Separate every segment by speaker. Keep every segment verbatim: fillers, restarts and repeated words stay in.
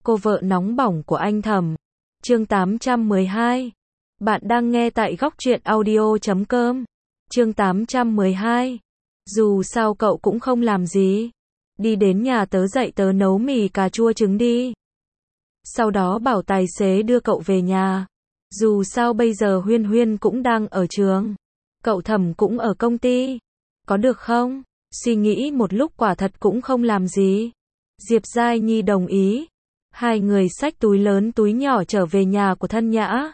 Speaker 1: cô vợ nóng bỏng của anh Thẩm. Chương tám trăm mười hai. Bạn đang nghe tại góc truyện audio chấm com. Chương tám trăm mười hai. Dù sao cậu cũng không làm gì. Đi đến nhà tớ dạy tớ nấu mì cà chua trứng đi. Sau đó bảo tài xế đưa cậu về nhà. Dù sao bây giờ Huyên Huyên cũng đang ở trường. Cậu Thẩm cũng ở công ty. Có được không? Suy nghĩ một lúc quả thật cũng không làm gì. Diệp Giai Nhi đồng ý. Hai người xách túi lớn túi nhỏ trở về nhà của Thân Nhã.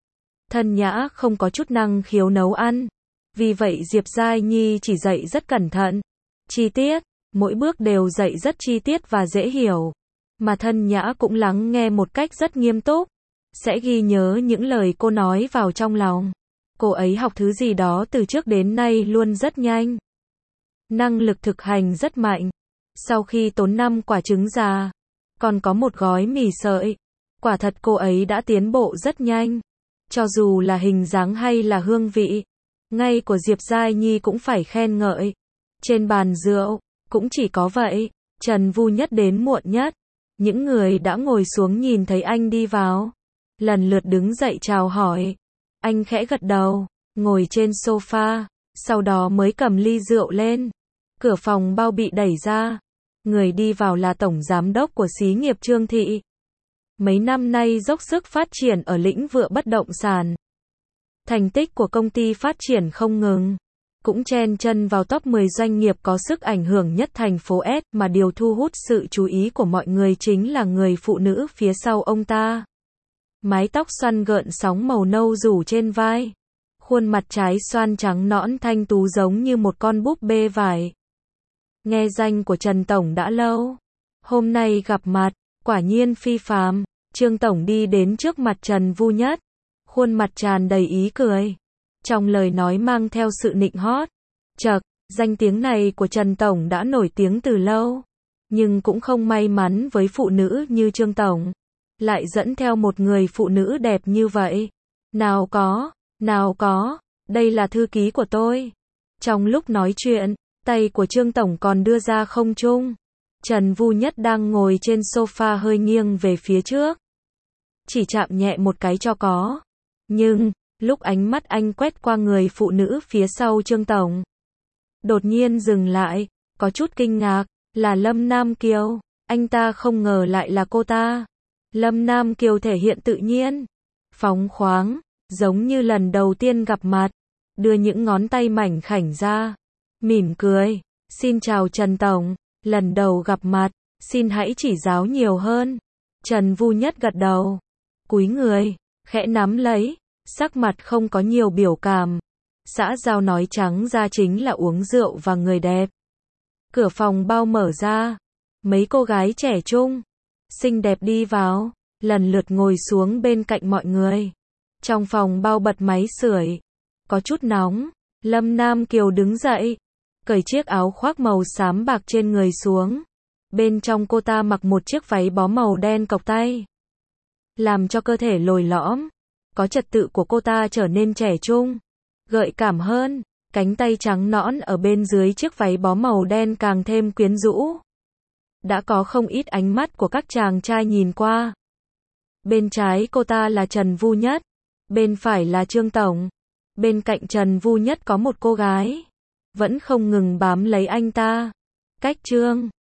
Speaker 1: Thân Nhã không có chút năng khiếu nấu ăn. Vì vậy Diệp Giai Nhi chỉ dạy rất cẩn thận. Chi tiết, mỗi bước đều dạy rất chi tiết và dễ hiểu. Mà Thân Nhã cũng lắng nghe một cách rất nghiêm túc. Sẽ ghi nhớ những lời cô nói vào trong lòng. Cô ấy học thứ gì đó từ trước đến nay luôn rất nhanh. Năng lực thực hành rất mạnh. Sau khi tốn năm quả trứng già, còn có một gói mì sợi. Quả thật cô ấy đã tiến bộ rất nhanh. Cho dù là hình dáng hay là hương vị, ngay của Diệp Giai Nhi cũng phải khen ngợi. Trên bàn rượu, cũng chỉ có vậy. Trần Vu Nhất đến muộn nhất. Những người đã ngồi xuống nhìn thấy anh đi vào, lần lượt đứng dậy chào hỏi. Anh khẽ gật đầu, ngồi trên sofa, sau đó mới cầm ly rượu lên. Cửa phòng bao bị đẩy ra. Người đi vào là tổng giám đốc của xí nghiệp Trương Thị. Mấy năm nay dốc sức phát triển ở lĩnh vực bất động sản. Thành tích của công ty phát triển không ngừng. Cũng chen chân vào top mười doanh nghiệp có sức ảnh hưởng nhất thành phố S, mà điều thu hút sự chú ý của mọi người chính là người phụ nữ phía sau ông ta. Mái tóc xoăn gợn sóng màu nâu rủ trên vai. Khuôn mặt trái xoan trắng nõn thanh tú giống như một con búp bê vải. Nghe danh của Trần Tổng đã lâu. Hôm nay gặp mặt, quả nhiên phi phàm. Trương Tổng đi đến trước mặt Trần Vu Nhất. Khuôn mặt tràn đầy ý cười. Trong lời nói mang theo sự nịnh hót. Chậc, danh tiếng này của Trần Tổng đã nổi tiếng từ lâu. Nhưng cũng không may mắn với phụ nữ như Trương Tổng. Lại dẫn theo một người phụ nữ đẹp như vậy. Nào có, nào có, đây là thư ký của tôi. Trong lúc nói chuyện, tay của Trương Tổng còn đưa ra không trung. Trần Vu Nhất đang ngồi trên sofa hơi nghiêng về phía trước. Chỉ chạm nhẹ một cái cho có. Nhưng, lúc ánh mắt anh quét qua người phụ nữ phía sau Trương Tổng, đột nhiên dừng lại, có chút kinh ngạc, là Lâm Nam Kiều. Anh ta không ngờ lại là cô ta. Lâm Nam Kiều thể hiện tự nhiên, phóng khoáng, giống như lần đầu tiên gặp mặt. Đưa những ngón tay mảnh khảnh ra, mỉm cười. Xin chào Trần Tổng, lần đầu gặp mặt, xin hãy chỉ giáo nhiều hơn. Trần Vu Nhất gật đầu, cúi người, khẽ nắm lấy, sắc mặt không có nhiều biểu cảm. Xã giao nói trắng ra chính là uống rượu và người đẹp. Cửa phòng bao mở ra, mấy cô gái trẻ trung, xinh đẹp đi vào, lần lượt ngồi xuống bên cạnh mọi người. Trong phòng bao bật máy sưởi, có chút nóng. Lâm Nam Kiều đứng dậy, cởi chiếc áo khoác màu xám bạc trên người xuống. Bên trong cô ta mặc một chiếc váy bó màu đen cộc tay, làm cho cơ thể lồi lõm, có trật tự của cô ta trở nên trẻ trung, gợi cảm hơn. Cánh tay trắng nõn ở bên dưới chiếc váy bó màu đen càng thêm quyến rũ. Đã có không ít ánh mắt của các chàng trai nhìn qua. Bên trái cô ta là Trần Vu Nhất, bên phải là Trương Tổng. Bên cạnh Trần Vu Nhất có một cô gái, vẫn không ngừng bám lấy anh ta. Cách Trương